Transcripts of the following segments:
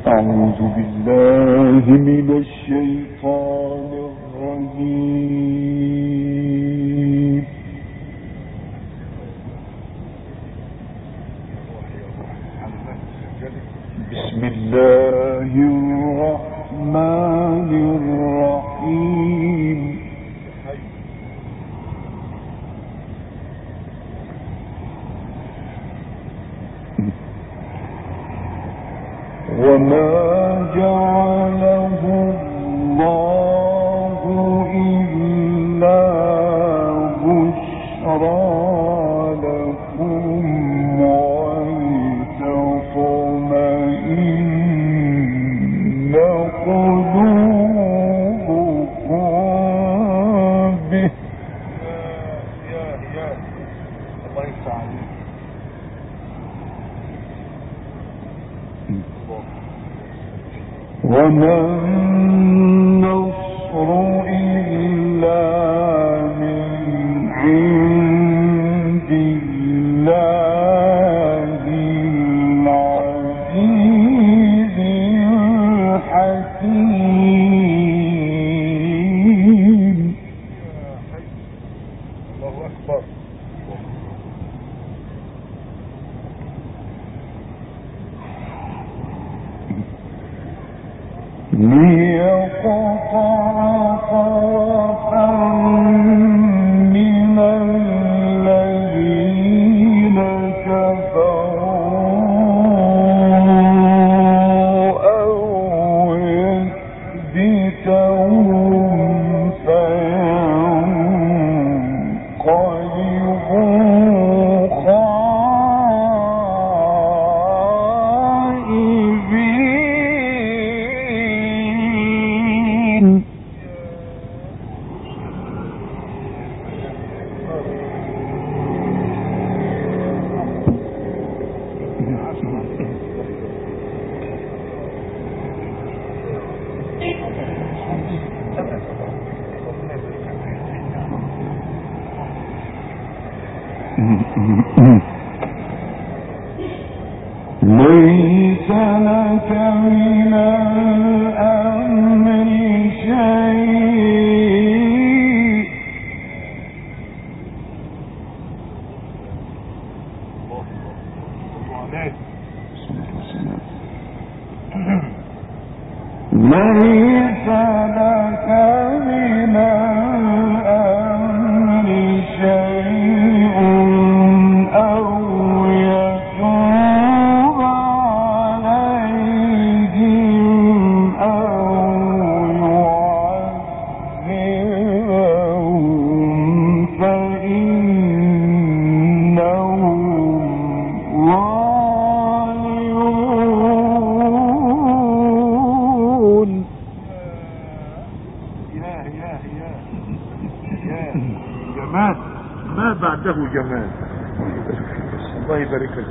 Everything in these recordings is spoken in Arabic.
أعوذ بالله من الشيطان الرجيم. بسم الله الرحمن الرحيم. وما جعله الله إلا بشرى لكم ولتطمئن قلوبكم به. الله يفتح عليك. وما النصر إلا من عند الله العزيز الحكيم. الله أكبر. ليقطع طرفا من الذين كفروا أو يثبتهم فينقلبوا خائبين. ليس لك من الأمر شيء. ليس لك من الأمر شيء أو يتوب عليهم أو يعذبهم فإنهم ظالمون. جمال ما بعده جمال. الله يبارك لك.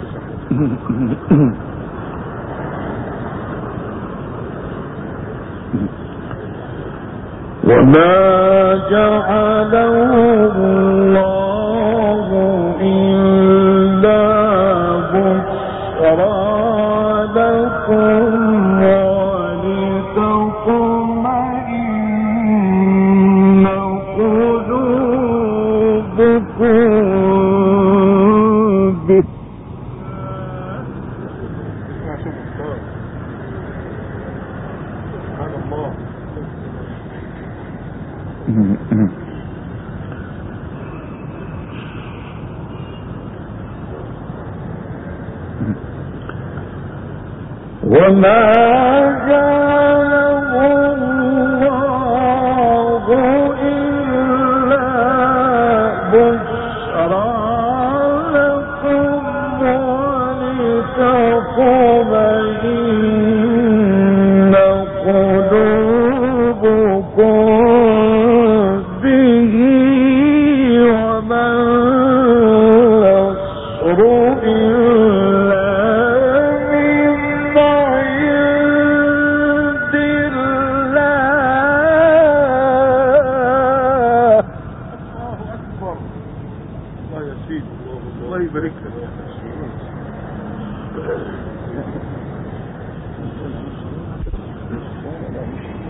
وما جعله الله إلا بشرى لكم ولتطمئن قلوبكم به. وما جعله الله إلا بشرى لكم ولتطمئن قلوبكم به. وما النصر إلا الله يبارك لك.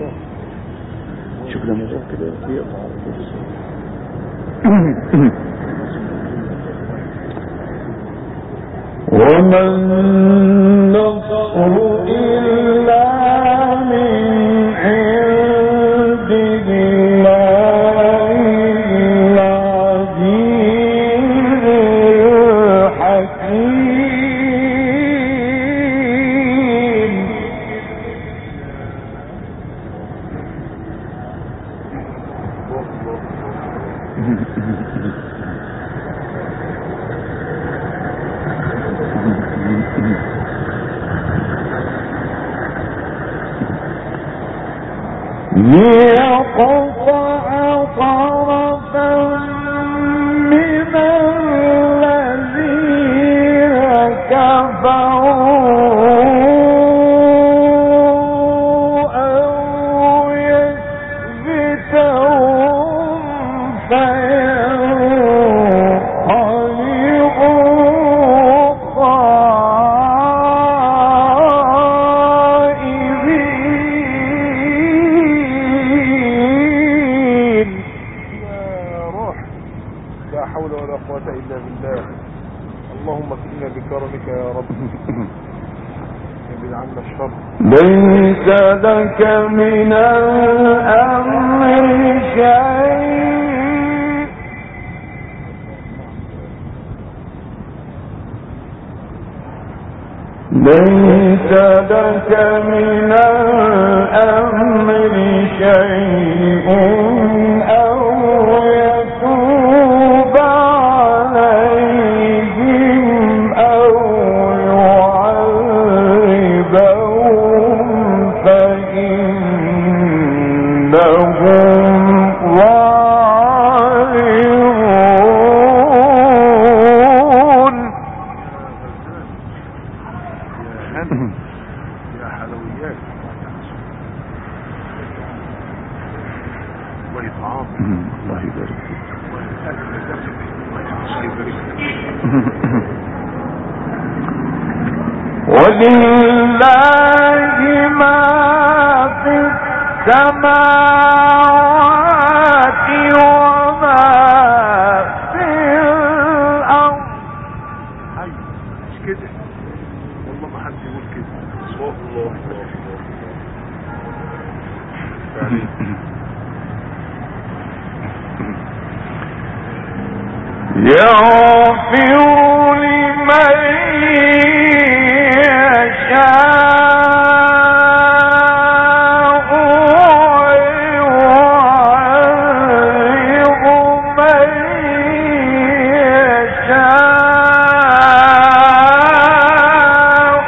شوف لما جاء كده يقطع وما النصر إلا من عند الله العزيز الحكيم. ليقطع طرفا من الذين كفروا أو يكبتهم فينقلبوا خائبين. يا روح، لا حول ولا قوة إلا بالله. اللهم اكفنا بكرمك يا رب. ابعد عنا الشر. ليس لك من الأمر شيء. ليس لك من الأمر شيء أو يتوب عليهم أو يعذبهم فإنهم ظالمون. يا حلويات وإطعام. الله يبارك فيك. ولله ما في السماوات وما في الأرض. حي مش كده والله، ما حد يقول كده. الله يغفر لمن يشاء ويعذب من يشاء.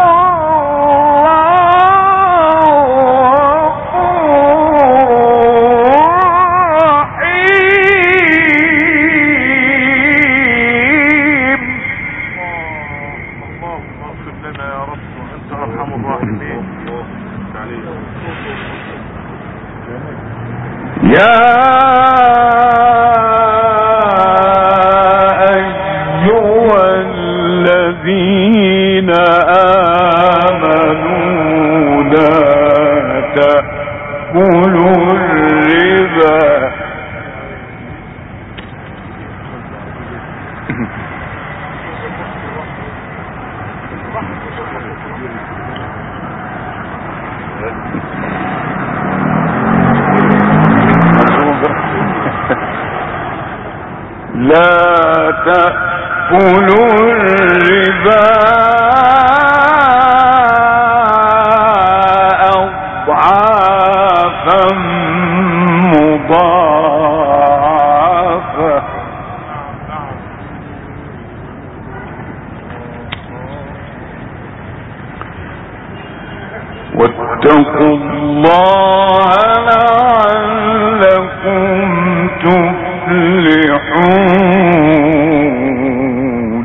اللهم اغفر لنا يا رب وانت ارحم الراحمين. يا أيها الذين آمنوا لا تأكلوا الربا لا تأكلوا الربا أضعافا مضاعفة واتقوا الله لعلكم تفلحون.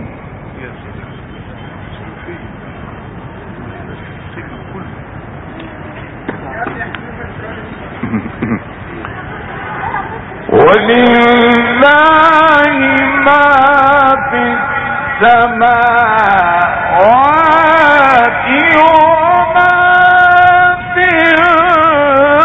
ولله ما في السماوات وما في الأرض.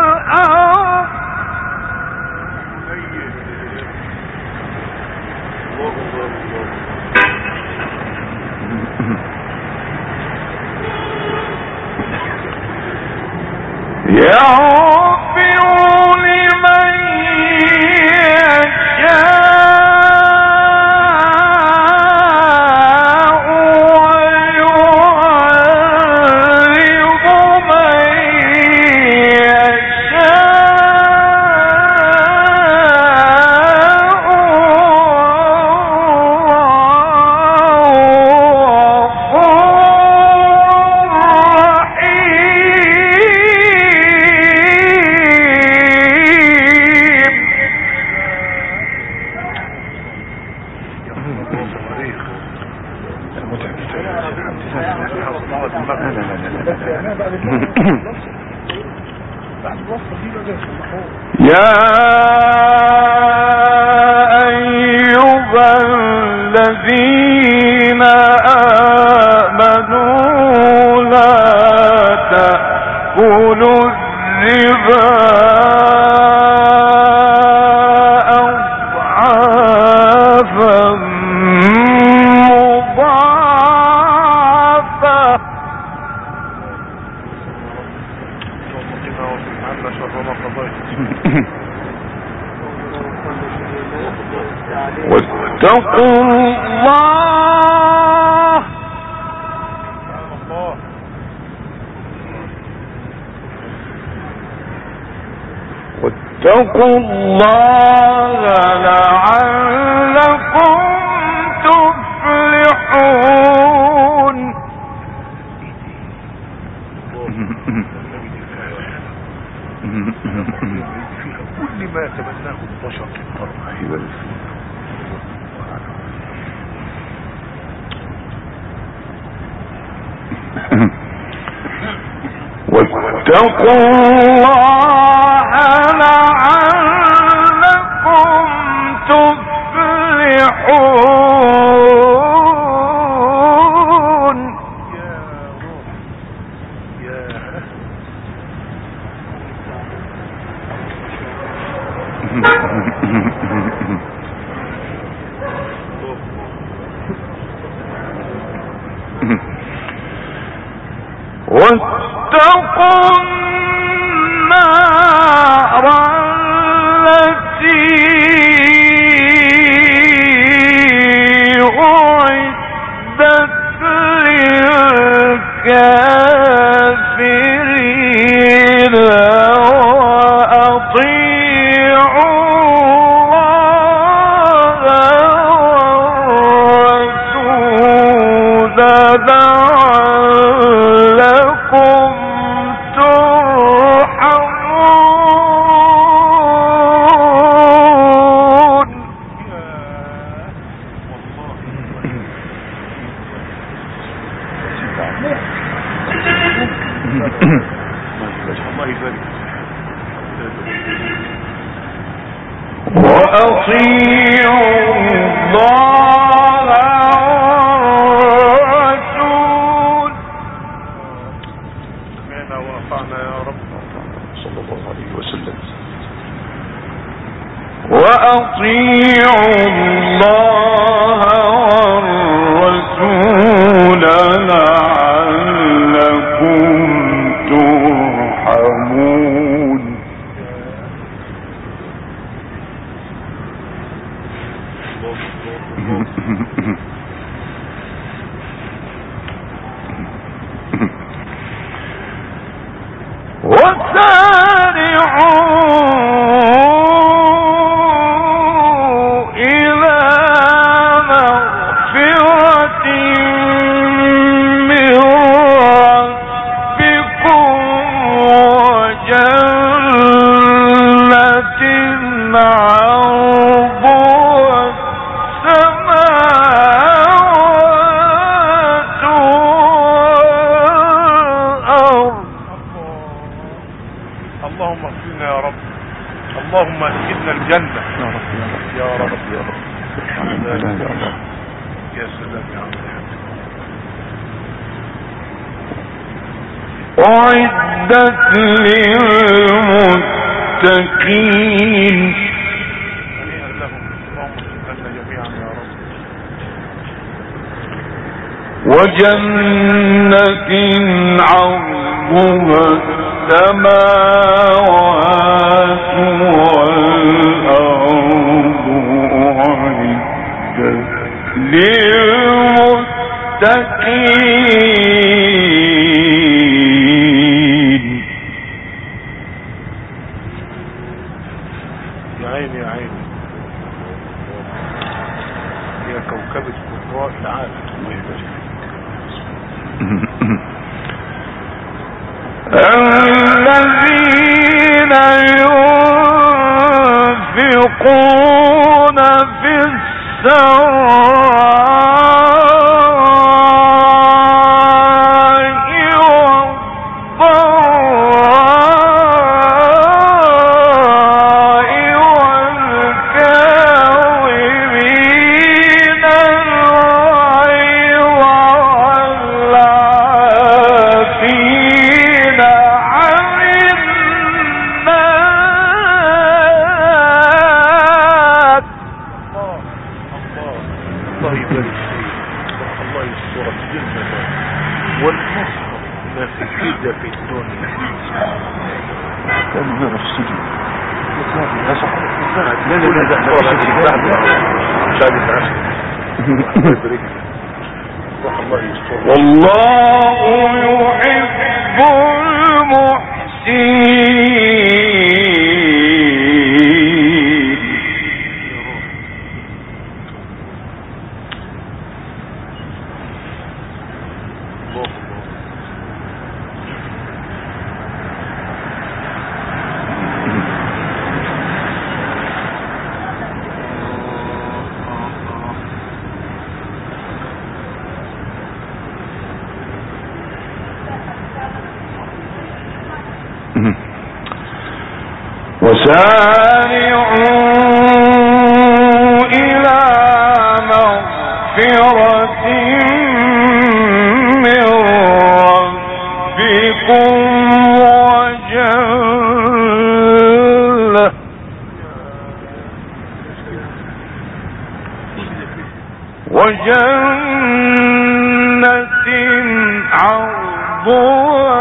واتقوا الله لعلكم تفلحون. فيها كل ما تمناه البشر واتقوا الله لعلكم تفلحون. واتقوا النار التي أعدت للكافرين وأطيعوا الله والرسول لعلكم ترحمون. وأطيعوا الله والرسول. سمعنا وأطعنا يا رب صلى الله عليه وسلم. وأطيعوا الله والرسول لعلكم ترحمون. وسارعوا إلى مغفرة من ربكم وجنة عرضها السماوات والأرض. اللهم اغفرنا يا رب. اللهم ادخلنا الجنة يا رب يا رب يا رب. يا سلام يا عم. أعدت للمتقين. هنيئا لهم. اللهم ادخلنا جميعا يا رب. وجنة عرضها السماوات والأرض أعدت للمتقين. يا عيني يا عيني يا كوكبة قراء العالم. الله يبارك الذين ينفقون في السراء والضراء والكاظمين الغيظ والعافين عن الناس. الله يبارك فيك. الله يسترك جنة والنصر نفسد في الدنيا. كان في السجن والله يحب المحسنين. وسارعوا إلى مغفرة من ربكم وجنة عرضها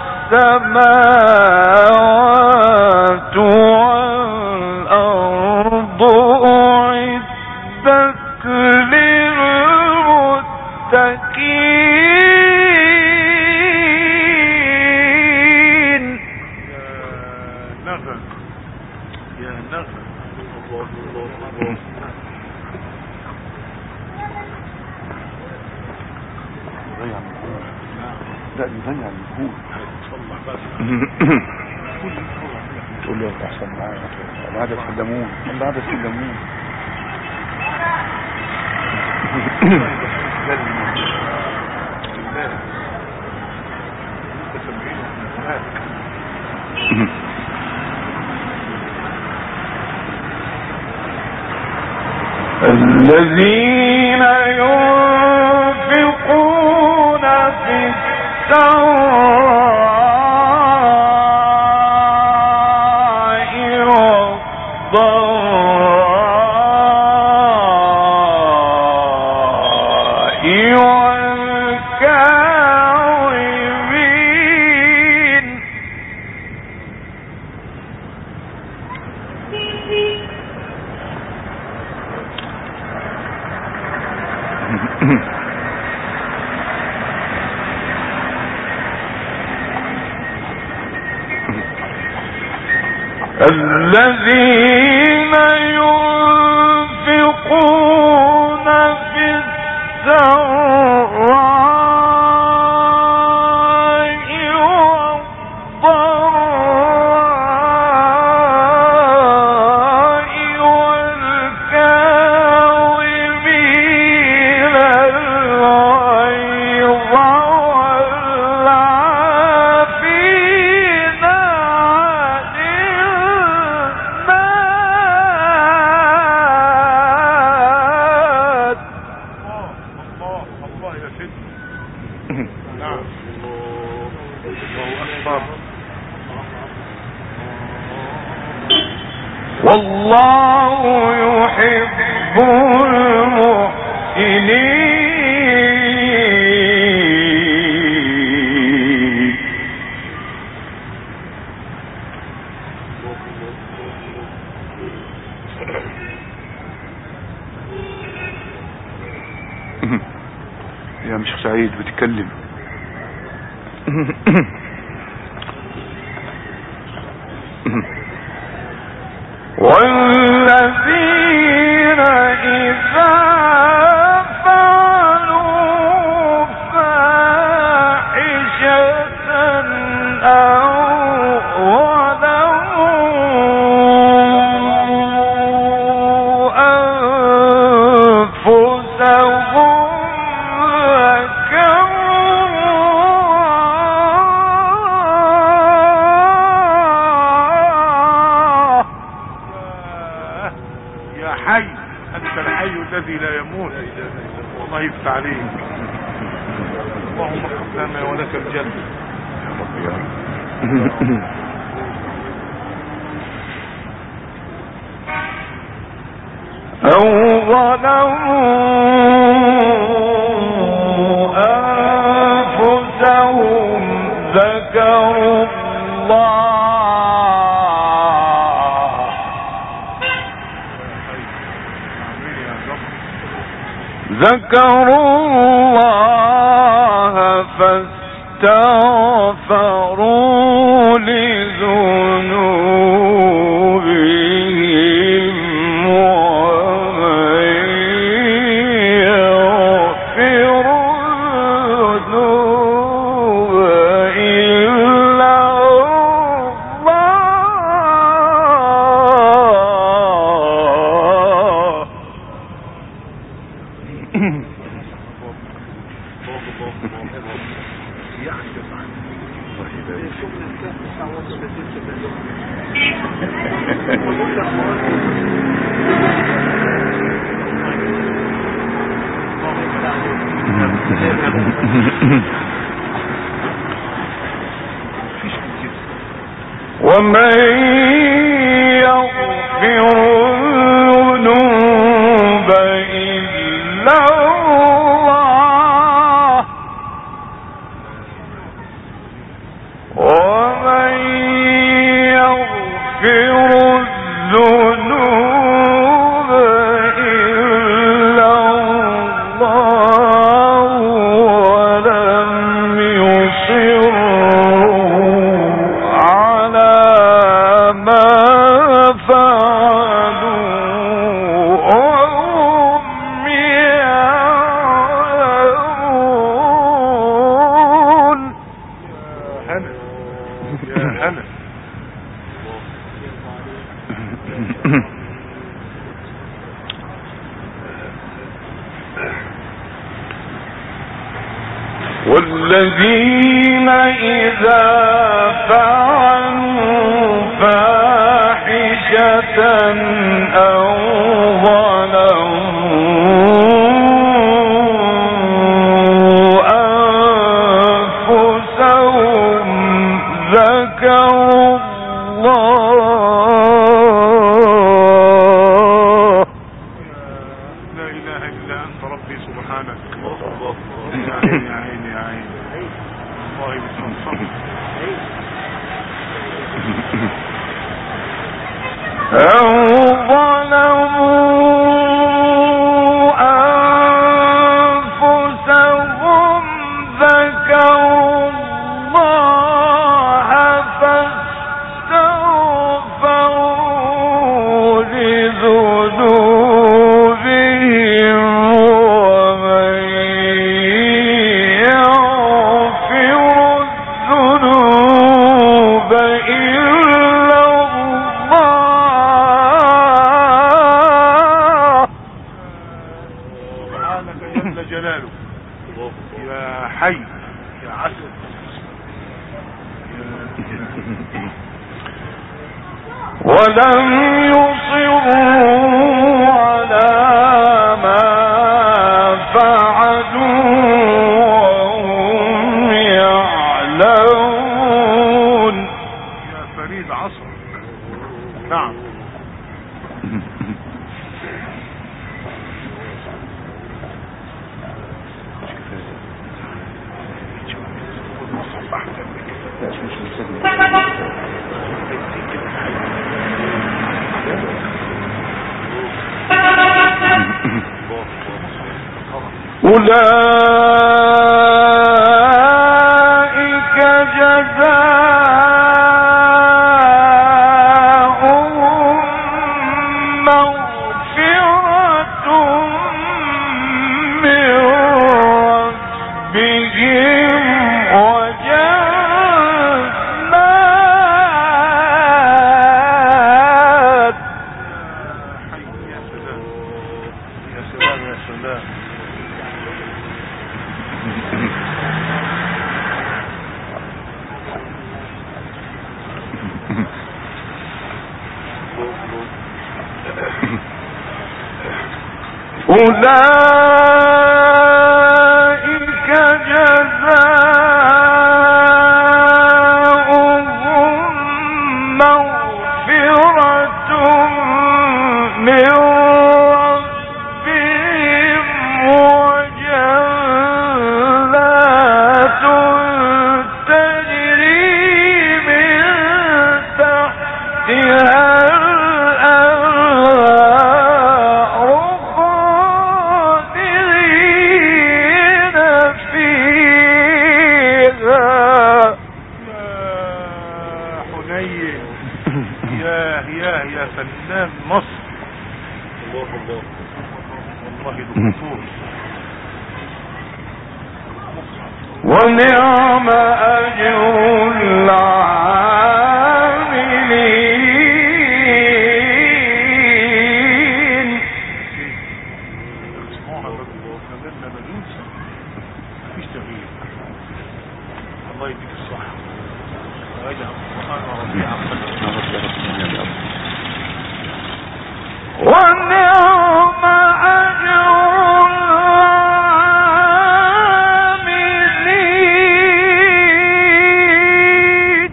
السماوات والأرض أعدت للمتقين. يا نغم الله الله الله. لا يغني عن الجهود. تقول له احسن معايا العادة تخدمون العادة تخدمون. الذين ينفقون في السراء والضراء والكاظمين. الذين ينفقون في السراء والضراء والكاظمين الغيظ والعافين عن الناس. الله يا سيدي. نعم الله أكبر. والله يحب المحسنين. سيد بتكلم. والذين إذا فعلوا فاحشة أو ظلموا أنفسهم الذي لا يموت. الله يفتح عليك. اللهم اغفر لنا ولك الجنة يا رب يا رب. أو ظلموا أنفسهم ذكروا الله فاستغفروا لذنوبهم ومن يغفر الذنوب إلا ومن يغفر الذنوب إلا الله ومن يغفر الذنوب إلا الله ولم يصروا على ما فعلوا وهم يعلمون. يا هلا والذين إذا فعلوا فاحشة أو ظلموا أنفسهم ذكروا الله. لا إله إلا أنت ربي سبحانك. يا عيني يا عيني يا عيني الله يسلمك. أو ظلموا أنفسهم ذكروا الله فاستغفروا لذنوبهم ومن يغفر الذنوب إلا الله. سبحانك جل جلاله. يا حي يا عسل. ولم يصروا على ما فعلوا وهم يعلمون. يا فريد عصر. نعم. أولئك أولئك جزاؤهم مغفرة من ربهم وجنات تجري من تحتها فنان مصر. الله الله والله دكتور. ونعم أجر العاملين. سبحان الله خلالنا مجوسا مفيش تغيير. الله يديك الصحة ويجعل القرآن ربيع قلبك. ونعم أجر العاملين.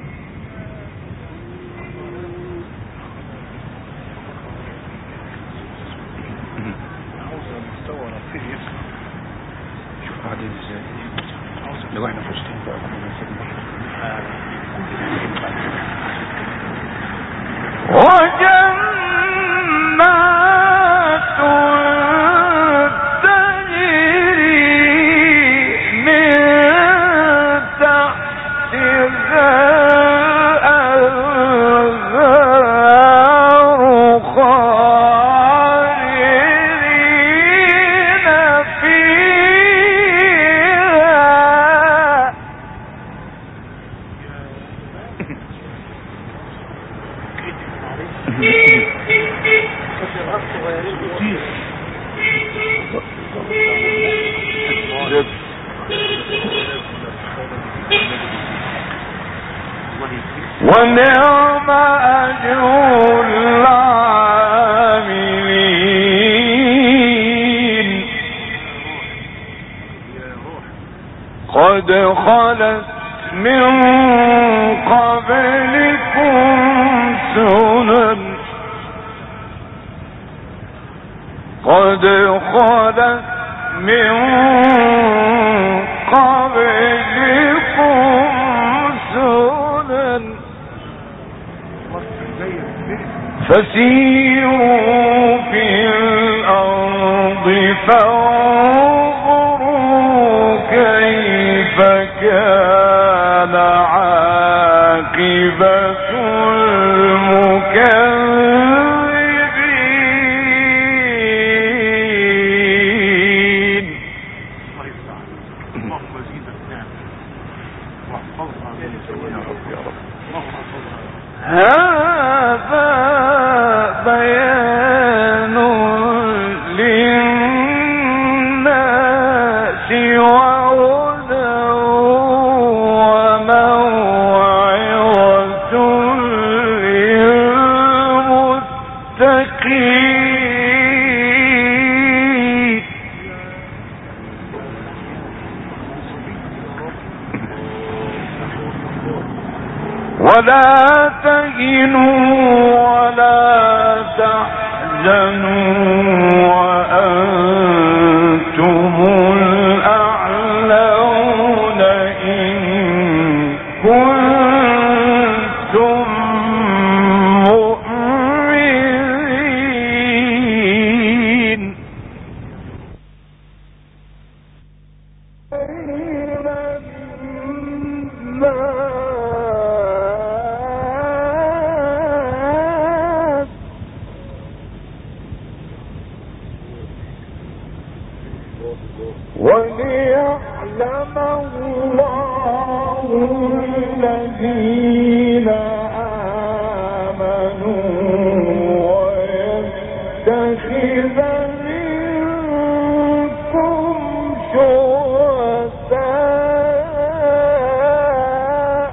عاوز المستوى نفسه يسمع. شوف بعدين ازاي لو احنا في وسطهم بقى كنا نسيبنا وجنات تجري من تحتها الأنهار خالدين فيها. ونعم أجر العاملين. قد خلت من قبلكم سنن قد خلت من قبلكم سنن فسيروا في الأرض فانظروا كيف كان عاقبة المكذبين. اللهم زيدك نعمة واحفظنا من سوء يا رب يا رب. هذا بيان للناس وهدى وموعظة للمتقين. ولا تهنوا ولا تحزنوا وأنتم الأعلون إن كنتم مؤمنين. وليعلم الله الذين آمنوا ويتخذ منكم شهداء.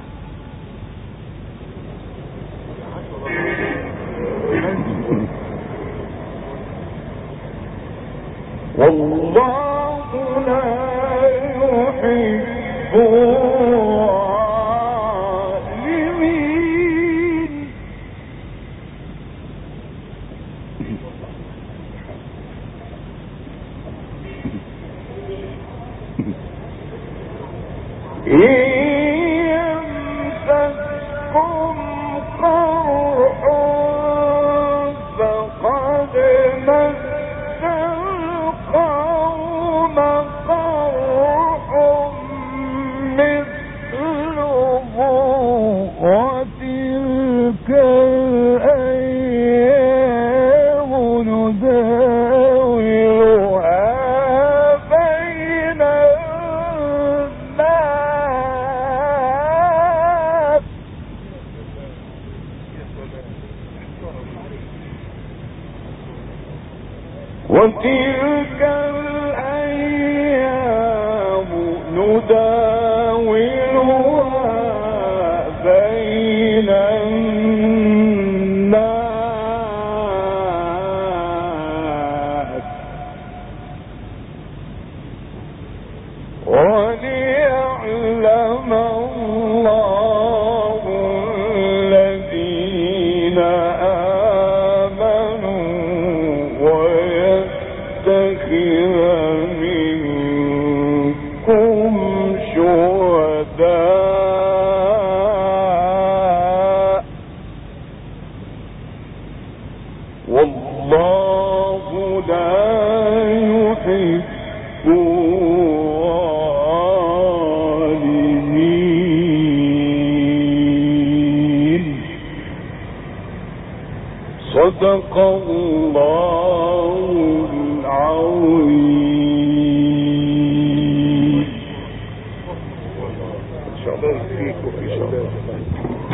وتلك الأيام نداولها بين الناس وليعلم الله الذين آمنوا ويتخذ منكم شهداء والله لا يحب الظالمين. صدق الله العظيم. ان شاء الله فيك وفي شاء الله.